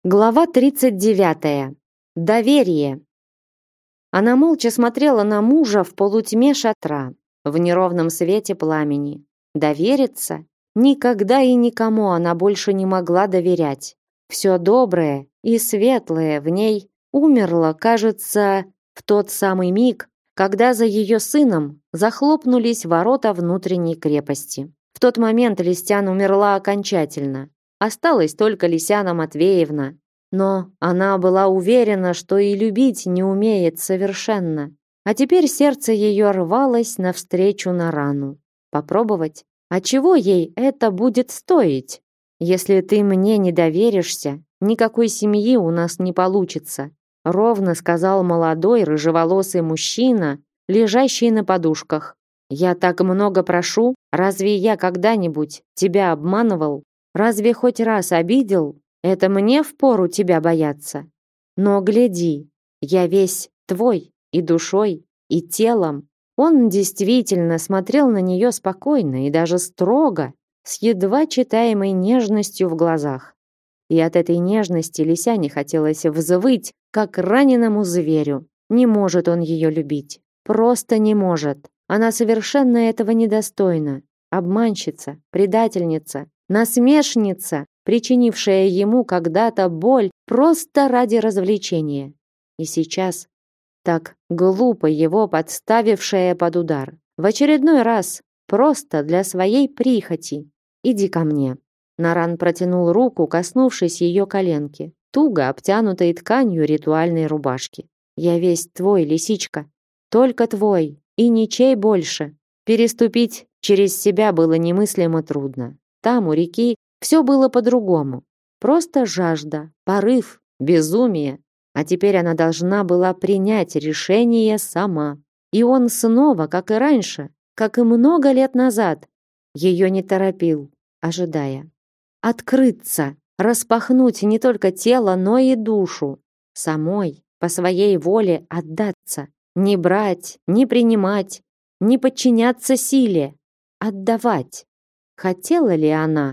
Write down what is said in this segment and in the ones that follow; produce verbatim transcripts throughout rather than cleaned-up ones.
Глава тридцать девятая. Доверие. Она молча смотрела на мужа в полутьме шатра, в неровном свете пламени. Довериться? Никогда и никому она больше не могла доверять. Все доброе и светлое в ней умерло, кажется, в тот самый миг, когда за ее сыном захлопнулись ворота внутренней крепости. В тот момент Листян умерла окончательно. Осталась только Лисяна Матвеевна, но она была уверена, что и любить не умеет совершенно. А теперь сердце ее рвалось навстречу на рану. Попробовать? А чего ей это будет стоить? Если ты мне не доверишься, никакой семьи у нас не получится, ровно сказал молодой рыжеволосый мужчина, лежащий на подушках. Я так много прошу, разве я когда-нибудь тебя обманывал? Разве хоть раз обидел? Это мне впору тебя бояться. Но гляди, я весь твой и душой, и телом. Он действительно смотрел на нее спокойно и даже строго, с едва читаемой нежностью в глазах. И от этой нежности Лисяне хотелось взвыть, как раненому зверю. Не может он ее любить. Просто не может. Она совершенно этого недостойна. Обманщица, предательница, насмешница, причинившая ему когда-то боль просто ради развлечения. И сейчас так глупо его подставившая под удар. В очередной раз, просто для своей прихоти. «Иди ко мне». Наран протянул руку, коснувшись ее коленки, туго обтянутой тканью ритуальной рубашки. «Я весь твой, лисичка. Только твой, и ничей больше». Переступить через себя было немыслимо трудно. Там, у реки, все было по-другому. Просто жажда, порыв, безумие. А теперь она должна была принять решение сама. И он снова, как и раньше, как и много лет назад, ее не торопил, ожидая. Открыться, распахнуть не только тело, но и душу. Самой, по своей воле отдаться. Не брать, не принимать, не подчиняться силе. Отдавать. Хотела ли она?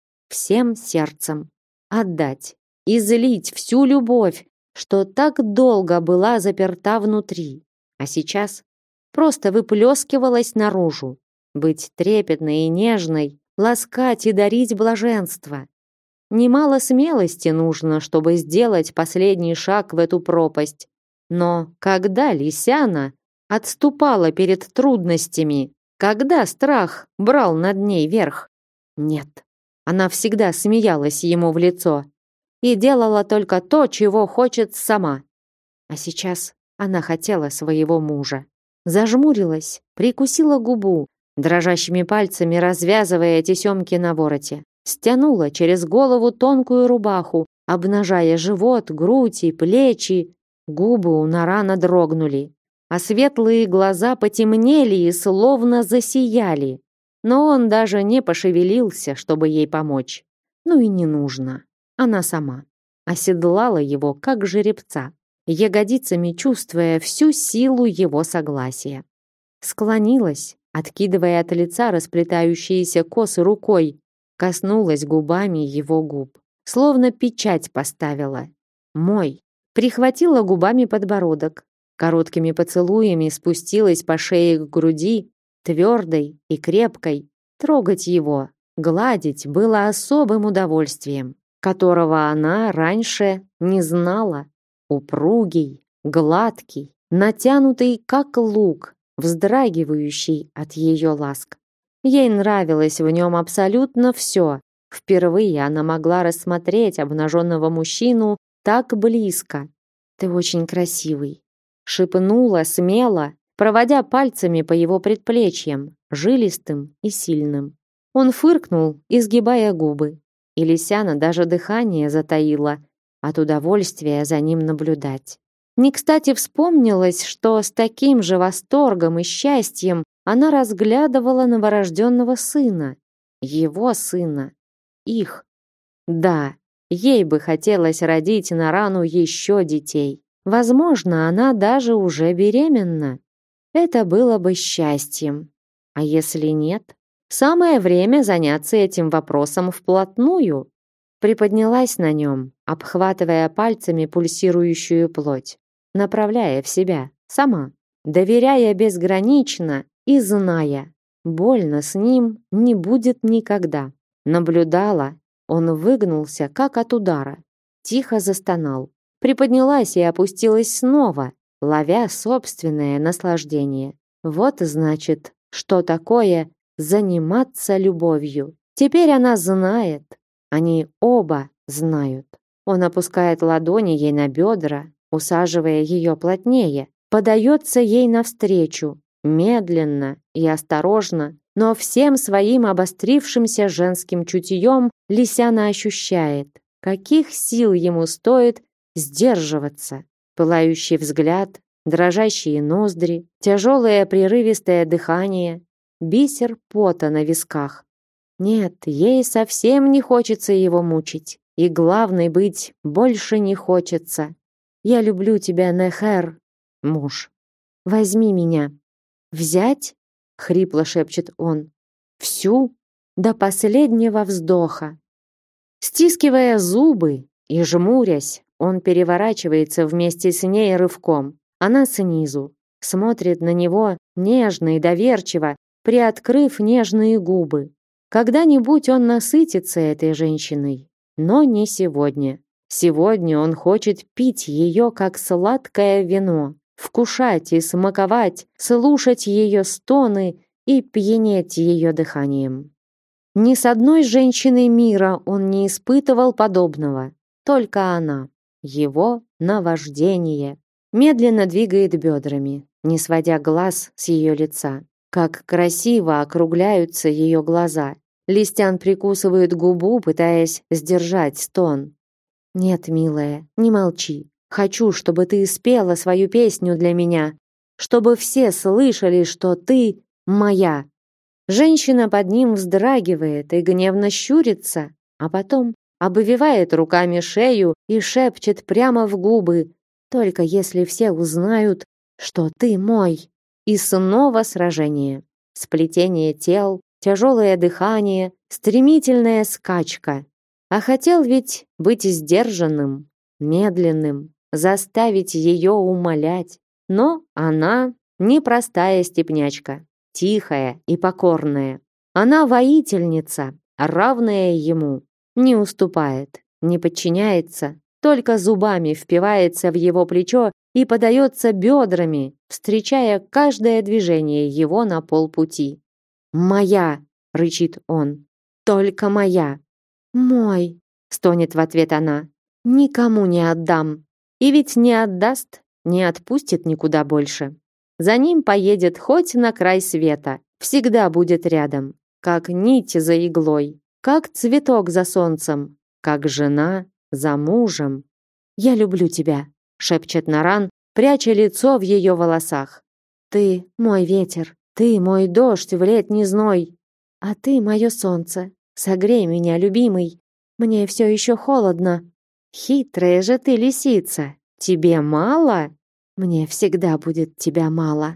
Всем сердцем. Отдать. Излить всю любовь, что так долго была заперта внутри, а сейчас просто выплескивалась наружу. Быть трепетной и нежной, ласкать и дарить блаженство. Немало смелости нужно, чтобы сделать последний шаг в эту пропасть. Но когда Лисяна отступала перед трудностями, когда страх брал над ней верх? Нет. Она всегда смеялась ему в лицо и делала только то, чего хочет сама. А сейчас она хотела своего мужа. Зажмурилась, прикусила губу, дрожащими пальцами развязывая тесемки на вороте. Стянула через голову тонкую рубаху, обнажая живот, грудь и плечи. Губы у Нарана дрогнули, а светлые глаза потемнели и словно засияли. Но он даже не пошевелился, чтобы ей помочь. Ну и не нужно. Она сама оседлала его, как жеребца, ягодицами чувствуя всю силу его согласия. Склонилась, откидывая от лица расплетающиеся косы рукой, коснулась губами его губ, словно печать поставила. Мой. Прихватила губами подбородок, короткими поцелуями спустилась по шее к груди, твердой и крепкой. Трогать его, гладить было особым удовольствием, которого она раньше не знала. Упругий, гладкий, натянутый как лук, вздрагивающий от ее ласк. Ей нравилось в нем абсолютно все. Впервые она могла рассмотреть обнаженного мужчину так близко. «Ты очень красивый», — шепнула смело, проводя пальцами по его предплечьям, жилистым и сильным. Он фыркнул, изгибая губы. И Лисяна даже дыхание затаила от удовольствия за ним наблюдать. Не кстати вспомнилось, что с таким же восторгом и счастьем она разглядывала новорожденного сына. Его сына. Их. Да, ей бы хотелось родить Нарану еще детей. Возможно, она даже уже беременна. Это было бы счастьем. А если нет? Самое время заняться этим вопросом вплотную. приподнялась на нем, обхватывая пальцами пульсирующую плоть, направляя в себя, сама, доверяя безгранично и зная, больно с ним не будет никогда. Наблюдала, он выгнулся, как от удара, тихо застонал, приподнялась и опустилась снова, ловя собственное наслаждение. Вот значит, что такое заниматься любовью. Теперь она знает, они оба знают. Он опускает ладони ей на бедра, усаживая ее плотнее, подается ей навстречу, медленно и осторожно, но всем своим обострившимся женским чутьем Лисяна ощущает, каких сил ему стоит сдерживаться. Пылающий взгляд, дрожащие ноздри, тяжелое прерывистое дыхание, бисер пота на висках. Нет, ей совсем не хочется его мучить. И главное быть больше не хочется. Я люблю тебя, Нехер, муж. Возьми меня. Взять? Хрипло шепчет он. Всю? До последнего вздоха. Стискивая зубы и жмурясь, он переворачивается вместе с ней рывком. Она снизу, смотрит на него нежно и доверчиво, приоткрыв нежные губы. Когда-нибудь он насытится этой женщиной, но не сегодня. Сегодня он хочет пить ее, как сладкое вино, вкушать и смаковать, слушать ее стоны и пьянеть ее дыханием. Ни с одной женщиной мира он не испытывал подобного, только она, его наваждение. Медленно двигает бедрами, не сводя глаз с ее лица. Как красиво округляются ее глаза. Листян прикусывает губу, пытаясь сдержать стон. «Нет, милая, не молчи. Хочу, чтобы ты спела свою песню для меня, чтобы все слышали, что ты моя». Женщина под ним вздрагивает и гневно щурится, а потом обвивает руками шею и шепчет прямо в губы: «Только если все узнают, что ты мой». И снова сражение. Сплетение тел, тяжелое дыхание, стремительная скачка. А хотел ведь быть сдержанным, медленным, заставить ее умолять. Но она непростая степнячка, тихая и покорная. Она воительница, равная ему, не уступает, не подчиняется, только зубами впивается в его плечо и подается бедрами, встречая каждое движение его на полпути. «Моя!» — рычит он. «Только моя!» «Мой!» — стонет в ответ она. «Никому не отдам!» И ведь не отдаст, не отпустит никуда больше. За ним поедет хоть на край света, всегда будет рядом, как нить за иглой, как цветок за солнцем, как жена за мужем. «Я люблю тебя», — шепчет Наран, пряча лицо в ее волосах. «Ты мой ветер, ты мой дождь в летний зной, а ты мое солнце. Согрей меня, любимый, мне все еще холодно». «Хитрая же ты лисица, тебе мало?» «Мне всегда будет тебя мало».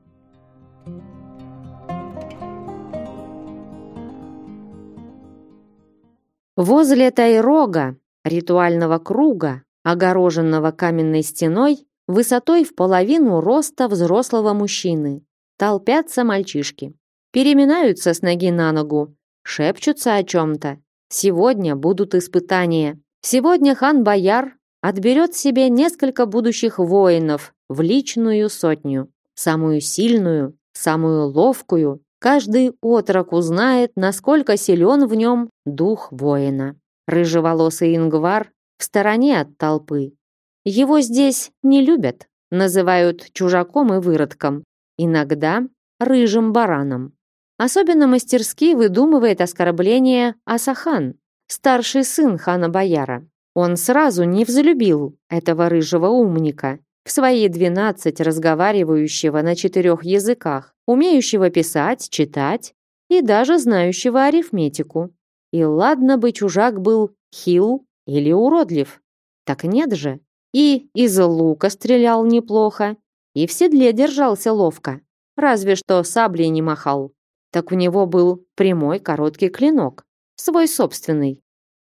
Возле Тайрога, ритуального круга, огороженного каменной стеной, высотой в половину роста взрослого мужчины, толпятся мальчишки. Переминаются с ноги на ногу, шепчутся о чем-то. Сегодня будут испытания. Сегодня хан-бояр отберет себе несколько будущих воинов в личную сотню. Самую сильную, самую ловкую. Каждый отрок узнает, насколько силен в нем дух воина. Рыжеволосый Ингвар в стороне от толпы. Его здесь не любят, называют чужаком и выродком, иногда рыжим бараном. Особенно мастерски выдумывает оскорбление Асахан, старший сын хана-бояра. Он сразу не взлюбил этого рыжего умника, в свои двенадцать разговаривающего на четырех языках, умеющего писать, читать и даже знающего арифметику. И ладно бы чужак был хил или уродлив. Так нет же. И из лука стрелял неплохо, и в седле держался ловко. Разве что саблей не махал. Так у него был прямой короткий клинок, свой собственный.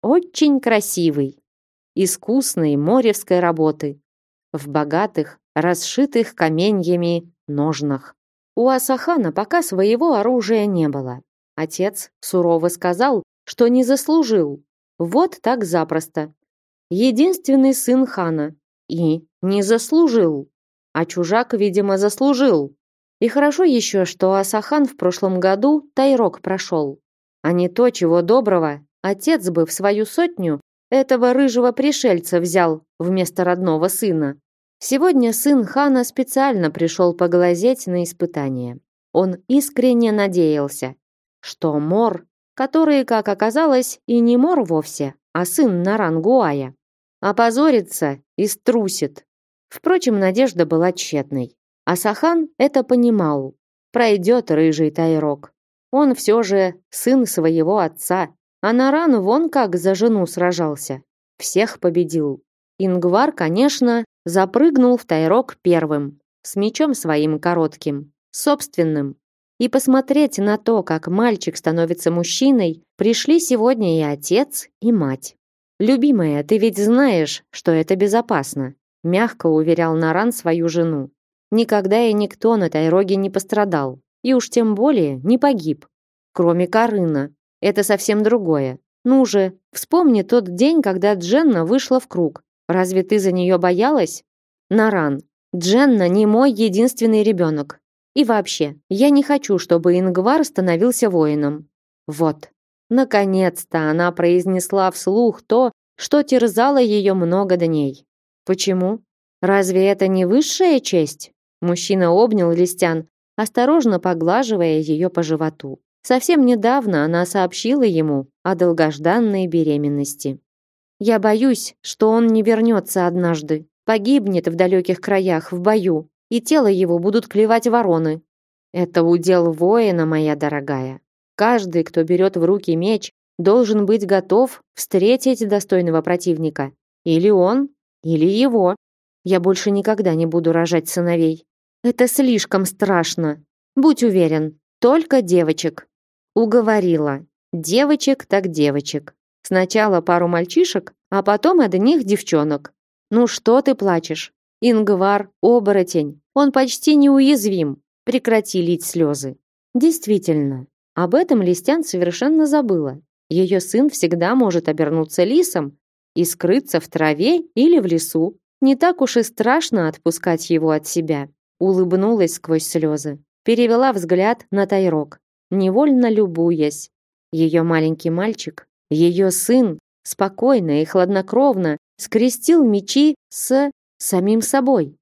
очень красивый, искусной моревской работы, в богатых, расшитых каменьями ножнах. У Асахана пока своего оружия не было. Отец сурово сказал, что не заслужил. Вот так запросто. Единственный сын хана. И не заслужил. А чужак, видимо, заслужил. И хорошо еще, что Асахан в прошлом году Тайрок прошел. А не то, чего доброго, отец бы в свою сотню этого рыжего пришельца взял вместо родного сына. Сегодня сын хана специально пришел поглазеть на испытание. Он искренне надеялся, что Мор, который, как оказалось, и не Мор вовсе, а сын Наран-Гуая, опозорится и струсит. Впрочем, надежда была тщетной. Асахан это понимал. Пройдет рыжий Тайрок. Он все же сын своего отца, а Наран вон как за жену сражался. Всех победил. Ингвар, конечно, запрыгнул в Тайрок первым, с мечом своим коротким, собственным. И посмотреть на то, как мальчик становится мужчиной, пришли сегодня и отец, и мать. «Любимая, ты ведь знаешь, что это безопасно», мягко уверял Наран свою жену. Никогда и никто на Тайроге не пострадал, и уж тем более не погиб. Кроме Карына. Это совсем другое. Ну же, вспомни тот день, когда Дженна вышла в круг. Разве ты за нее боялась? Наран, Дженна не мой единственный ребенок. И вообще, я не хочу, чтобы Ингвар становился воином. Вот. Наконец-то она произнесла вслух то, что терзало ее много дней. Почему? Разве это не высшая честь? Мужчина обнял Листян, осторожно поглаживая ее по животу. Совсем недавно она сообщила ему о долгожданной беременности. Я боюсь, что он не вернется однажды, погибнет в далеких краях в бою, и тело его будут клевать вороны. Это удел воина, моя дорогая. Каждый, кто берет в руки меч, должен быть готов встретить достойного противника. Или он, или его. Я больше никогда не буду рожать сыновей. Это слишком страшно. Будь уверен, только девочек. Уговорила. Девочек так девочек. Сначала пару мальчишек, а потом одних девчонок. Ну что ты плачешь? Ингвар – оборотень. Он почти неуязвим. Прекрати лить слезы. Действительно, об этом Листян совершенно забыла. Ее сын всегда может обернуться лисом и скрыться в траве или в лесу. Не так уж и страшно отпускать его от себя. Улыбнулась сквозь слезы. Перевела взгляд на Тайрок, невольно любуясь. Ее маленький мальчик, ее сын, спокойно и хладнокровно скрестил мечи с самим собой.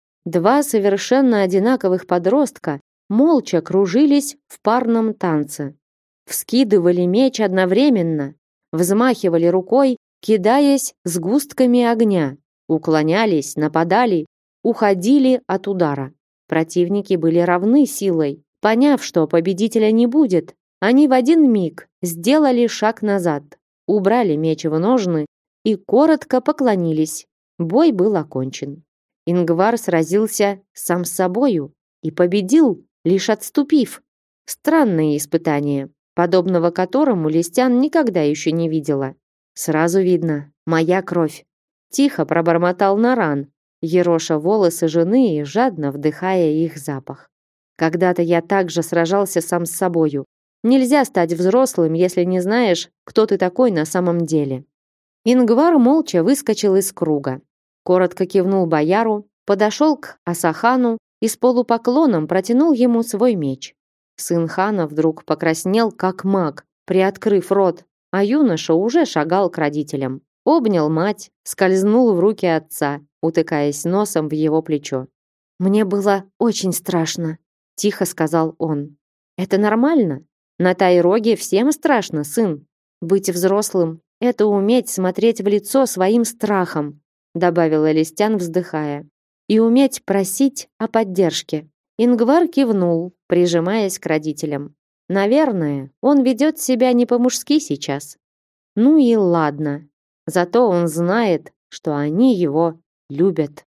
Два совершенно одинаковых подростка молча кружились в парном танце. Вскидывали меч одновременно, взмахивали рукой, кидаясь сгустками огня, уклонялись, нападали, уходили от удара. Противники были равны силой. Поняв, что победителя не будет, они в один миг сделали шаг назад, убрали меч в ножны и коротко поклонились. Бой был окончен. Ингвар сразился сам с собою и победил, лишь отступив. Странное испытание, подобного которому Листян никогда еще не видела. Сразу видно, моя кровь. Тихо пробормотал Наран, ероша волосы жены и жадно вдыхая их запах. Когда-то я также сражался сам с собою. Нельзя стать взрослым, если не знаешь, кто ты такой на самом деле. Ингвар молча выскочил из круга. Коротко кивнул бояру, подошел к Асахану и с полупоклоном протянул ему свой меч. Сын хана вдруг покраснел, как маг, приоткрыв рот, а юноша уже шагал к родителям. Обнял мать, скользнул в руки отца, утыкаясь носом в его плечо. «Мне было очень страшно», — тихо сказал он. «Это нормально? На Тайроге всем страшно, сын. Быть взрослым — это уметь смотреть в лицо своим страхом», добавила Листян, вздыхая. «И уметь просить о поддержке». Ингвар кивнул, прижимаясь к родителям. Наверное, он ведет себя не по-мужски сейчас. Ну и ладно. Зато он знает, что они его любят.